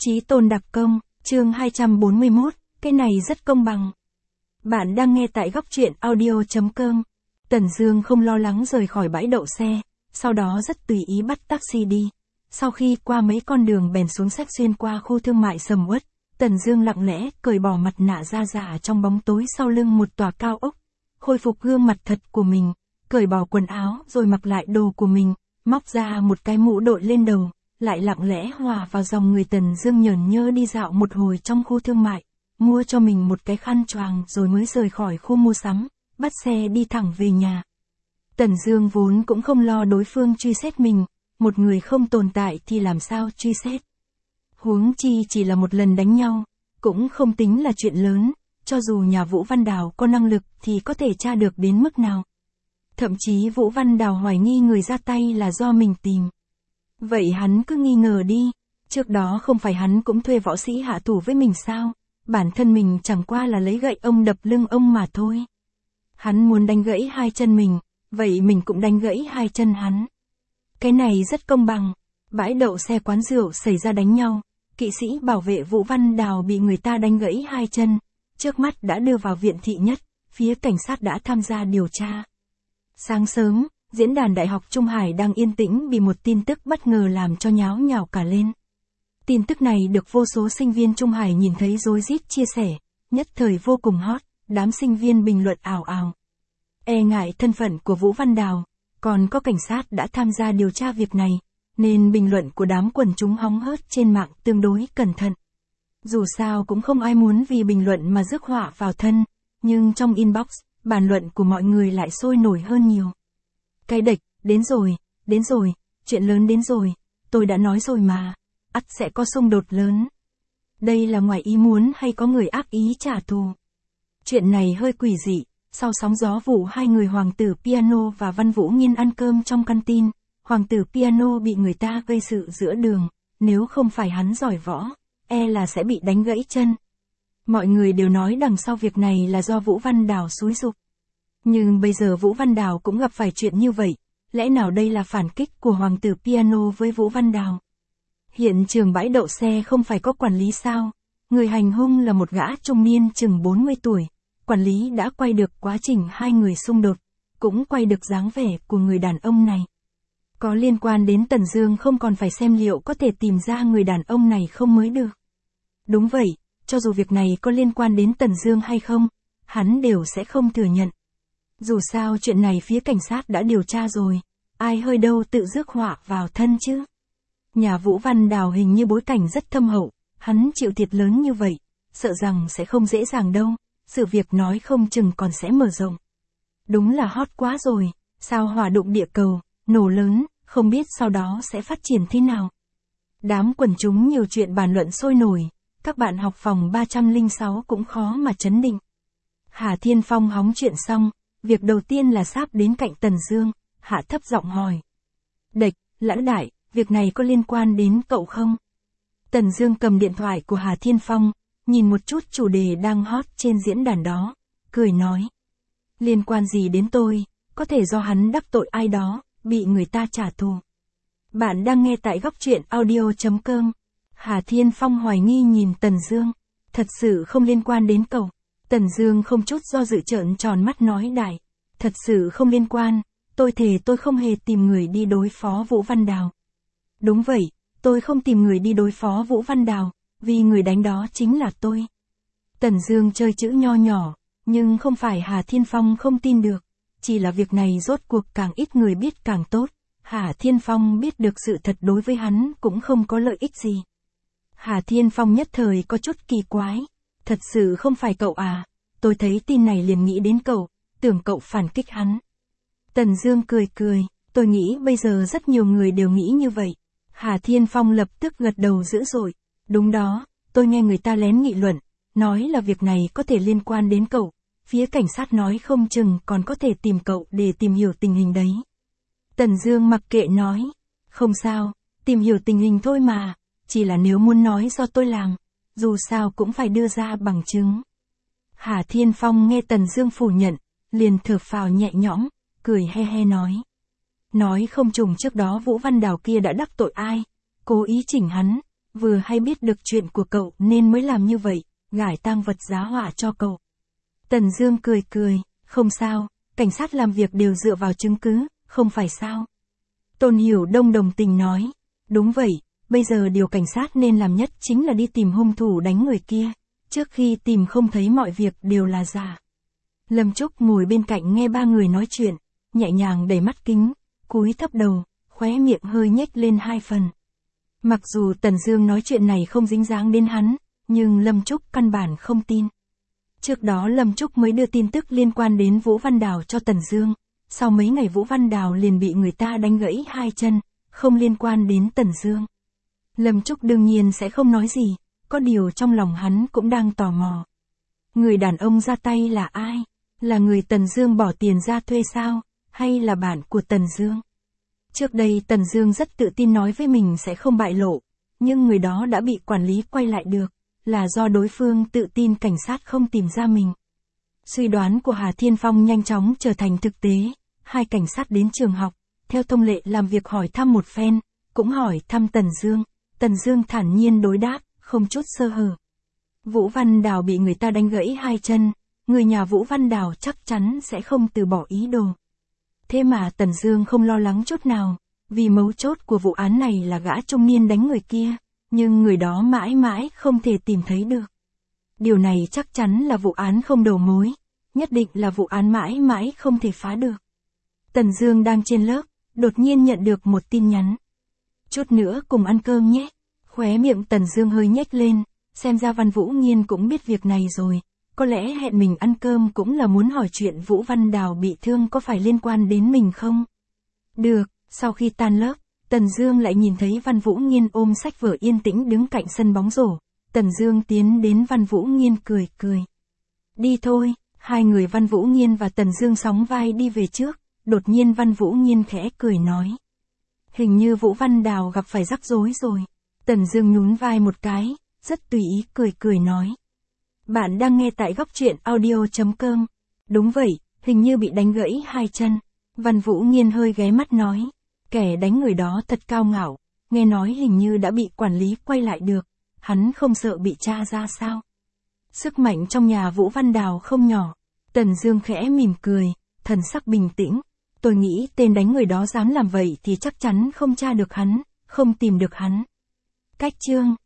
Chí tôn đặc công, chương 241, cái này rất công bằng. Bạn đang nghe tại góc truyện audio.com. Tần Dương không lo lắng rời khỏi bãi đậu xe, sau đó rất tùy ý bắt taxi đi. Sau khi qua mấy con đường bèn xuống sách xuyên qua khu thương mại sầm uất, Tần Dương lặng lẽ cởi bỏ mặt nạ ra giả trong bóng tối sau lưng một tòa cao ốc, khôi phục gương mặt thật của mình, cởi bỏ quần áo rồi mặc lại đồ của mình, móc ra một cái mũ đội lên đầu, lại lặng lẽ hòa vào dòng người. Tần Dương nhởn nhơ đi dạo một hồi trong khu thương mại, mua cho mình một cái khăn choàng rồi mới rời khỏi khu mua sắm, bắt xe đi thẳng về nhà. Tần Dương vốn cũng không lo đối phương truy xét mình, một người không tồn tại thì làm sao truy xét. Huống chi chỉ là một lần đánh nhau, cũng không tính là chuyện lớn, cho dù nhà Vũ Văn Đào có năng lực thì có thể tra được đến mức nào. Thậm chí Vũ Văn Đào hoài nghi người ra tay là do mình tìm. Vậy hắn cứ nghi ngờ đi, trước đó không phải hắn cũng thuê võ sĩ hạ thủ với mình sao, bản thân mình chẳng qua là lấy gậy ông đập lưng ông mà thôi. Hắn muốn đánh gãy hai chân mình, vậy mình cũng đánh gãy hai chân hắn. Cái này rất công bằng. Bãi đậu xe quán rượu xảy ra đánh nhau, kỵ sĩ bảo vệ Vũ Văn Đào bị người ta đánh gãy hai chân, trước mắt đã đưa vào viện thị nhất, phía cảnh sát đã tham gia điều tra. Sáng sớm, diễn đàn Đại học Trung Hải đang yên tĩnh bị một tin tức bất ngờ làm cho nháo nhào cả lên. Tin tức này được vô số sinh viên Trung Hải nhìn thấy rối rít chia sẻ, nhất thời vô cùng hot, đám sinh viên bình luận ào ào. E ngại thân phận của Vũ Văn Đào, còn có cảnh sát đã tham gia điều tra việc này, nên bình luận của đám quần chúng hóng hớt trên mạng tương đối cẩn thận. Dù sao cũng không ai muốn vì bình luận mà rước họa vào thân, nhưng trong inbox, bàn luận của mọi người lại sôi nổi hơn nhiều. Cái địch, đến rồi, chuyện lớn đến rồi, tôi đã nói rồi mà, ắt sẽ có xung đột lớn. Đây là ngoài ý muốn hay có người ác ý trả thù? Chuyện này hơi quỷ dị, sau sóng gió vụ hai người Hoàng tử Piano và Văn Vũ Nghiên ăn cơm trong căn tin, Hoàng tử Piano bị người ta gây sự giữa đường, nếu không phải hắn giỏi võ, e là sẽ bị đánh gãy chân. Mọi người đều nói đằng sau việc này là do Vũ Văn Đào xúi giục. Nhưng bây giờ Vũ Văn Đào cũng gặp phải chuyện như vậy, lẽ nào đây là phản kích của Hoàng tử Piano với Vũ Văn Đào? Hiện trường bãi đậu xe không phải có quản lý sao? Người hành hung là một gã trung niên chừng 40 tuổi. Quản lý đã quay được quá trình hai người xung đột, cũng quay được dáng vẻ của người đàn ông này. Có liên quan đến Tần Dương không còn phải xem liệu có thể tìm ra người đàn ông này không mới được. Đúng vậy, cho dù việc này có liên quan đến Tần Dương hay không, hắn đều sẽ không thừa nhận. Dù sao chuyện này phía cảnh sát đã điều tra rồi, ai hơi đâu tự rước họa vào thân chứ. Nhà Vũ Văn Đào hình như bối cảnh rất thâm hậu, hắn chịu thiệt lớn như vậy, sợ rằng sẽ không dễ dàng đâu, sự việc nói không chừng còn sẽ mở rộng. Đúng là hot quá rồi, sao hỏa đụng địa cầu, nổ lớn, không biết sau đó sẽ phát triển thế nào. Đám quần chúng nhiều chuyện bàn luận sôi nổi, các bạn học phòng 306 cũng khó mà trấn định. Hà Thiên Phong hóng chuyện xong, việc đầu tiên là sáp đến cạnh Tần Dương, hạ thấp giọng hỏi. Địch, Lãnh Đại, việc này có liên quan đến cậu không? Tần Dương cầm điện thoại của Hà Thiên Phong, nhìn một chút chủ đề đang hot trên diễn đàn đó, cười nói. Liên quan gì đến tôi, có thể do hắn đắc tội ai đó, bị người ta trả thù. Bạn đang nghe tại góc truyện audio.com. Hà Thiên Phong hoài nghi nhìn Tần Dương. Thật sự không liên quan đến cậu. Tần Dương không chút do dự trợn tròn mắt nói đại. Thật sự không liên quan, tôi thề tôi không hề tìm người đi đối phó Vũ Văn Đào. Đúng vậy, tôi không tìm người đi đối phó Vũ Văn Đào, vì người đánh đó chính là tôi. Tần Dương chơi chữ nho nhỏ, nhưng không phải Hà Thiên Phong không tin được, chỉ là việc này rốt cuộc càng ít người biết càng tốt. Hà Thiên Phong biết được sự thật đối với hắn cũng không có lợi ích gì. Hà Thiên Phong nhất thời có chút kỳ quái. Thật sự không phải cậu à, tôi thấy tin này liền nghĩ đến cậu, tưởng cậu phản kích hắn. Tần Dương cười cười, tôi nghĩ bây giờ rất nhiều người đều nghĩ như vậy. Hà Thiên Phong lập tức gật đầu dữ dội. Đúng đó, tôi nghe người ta lén nghị luận, nói là việc này có thể liên quan đến cậu, phía cảnh sát nói không chừng còn có thể tìm cậu để tìm hiểu tình hình đấy. Tần Dương mặc kệ nói, không sao, tìm hiểu tình hình thôi mà, chỉ là nếu muốn nói do tôi làm, dù sao cũng phải đưa ra bằng chứng. Hà Thiên Phong nghe Tần Dương phủ nhận, liền thở phào nhẹ nhõm, cười he he nói. Nói không chừng trước đó Vũ Văn Đào kia đã đắc tội ai, cố ý chỉnh hắn, vừa hay biết được chuyện của cậu nên mới làm như vậy, gải tang vật giá họa cho cậu. Tần Dương cười cười, không sao, cảnh sát làm việc đều dựa vào chứng cứ, không phải sao. Tôn Hiểu Đông đồng tình nói, đúng vậy, bây giờ điều cảnh sát nên làm nhất chính là đi tìm hung thủ đánh người kia, trước khi tìm không thấy mọi việc đều là giả. Lâm Trúc ngồi bên cạnh nghe ba người nói chuyện, nhẹ nhàng đẩy mắt kính, cúi thấp đầu, khóe miệng hơi nhếch lên 2 phần. Mặc dù Tần Dương nói chuyện này không dính dáng đến hắn, nhưng Lâm Trúc căn bản không tin. Trước đó Lâm Trúc mới đưa tin tức liên quan đến Vũ Văn Đào cho Tần Dương, sau mấy ngày Vũ Văn Đào liền bị người ta đánh gãy 2 chân, không liên quan đến Tần Dương. Lâm Trúc đương nhiên sẽ không nói gì, có điều trong lòng hắn cũng đang tò mò. Người đàn ông ra tay là ai? Là người Tần Dương bỏ tiền ra thuê sao? Hay là bạn của Tần Dương? Trước đây Tần Dương rất tự tin nói với mình sẽ không bại lộ, nhưng người đó đã bị quản lý quay lại được, là do đối phương tự tin cảnh sát không tìm ra mình. Suy đoán của Hà Thiên Phong nhanh chóng trở thành thực tế, 2 cảnh sát đến trường học, theo thông lệ làm việc hỏi thăm một phen, cũng hỏi thăm Tần Dương. Tần Dương thản nhiên đối đáp, không chút sơ hở. Vũ Văn Đào bị người ta đánh gãy 2 chân, người nhà Vũ Văn Đào chắc chắn sẽ không từ bỏ ý đồ. Thế mà Tần Dương không lo lắng chút nào, vì mấu chốt của vụ án này là gã trung niên đánh người kia, nhưng người đó mãi mãi không thể tìm thấy được. Điều này chắc chắn là vụ án không đầu mối, nhất định là vụ án mãi mãi không thể phá được. Tần Dương đang trên lớp, đột nhiên nhận được một tin nhắn. Chút nữa cùng ăn cơm nhé. Khóe miệng Tần Dương hơi nhếch lên, xem ra Văn Vũ Nghiên cũng biết việc này rồi, có lẽ hẹn mình ăn cơm cũng là muốn hỏi chuyện Vũ Văn Đào bị thương có phải liên quan đến mình không? Được, sau khi tan lớp, Tần Dương lại nhìn thấy Văn Vũ Nghiên ôm sách vở yên tĩnh đứng cạnh sân bóng rổ. Tần Dương tiến đến Văn Vũ Nghiên cười cười. Đi thôi, 2 người Văn Vũ Nghiên và Tần Dương sóng vai đi về trước, đột nhiên Văn Vũ Nghiên khẽ cười nói. Hình như Vũ Văn Đào gặp phải rắc rối rồi. Tần Dương nhún vai một cái, rất tùy ý cười cười nói. Bạn đang nghe tại góc truyện audio.com. Đúng vậy, hình như bị đánh gãy 2 chân. Văn Vũ Nghiên hơi ghé mắt nói. Kẻ đánh người đó thật cao ngạo, nghe nói hình như đã bị quản lý quay lại được, hắn không sợ bị tra ra sao? Sức mạnh trong nhà Vũ Văn Đào không nhỏ. Tần Dương khẽ mỉm cười, thần sắc bình tĩnh. Tôi nghĩ tên đánh người đó dám làm vậy thì chắc chắn không tra được hắn, không tìm được hắn. Cách chương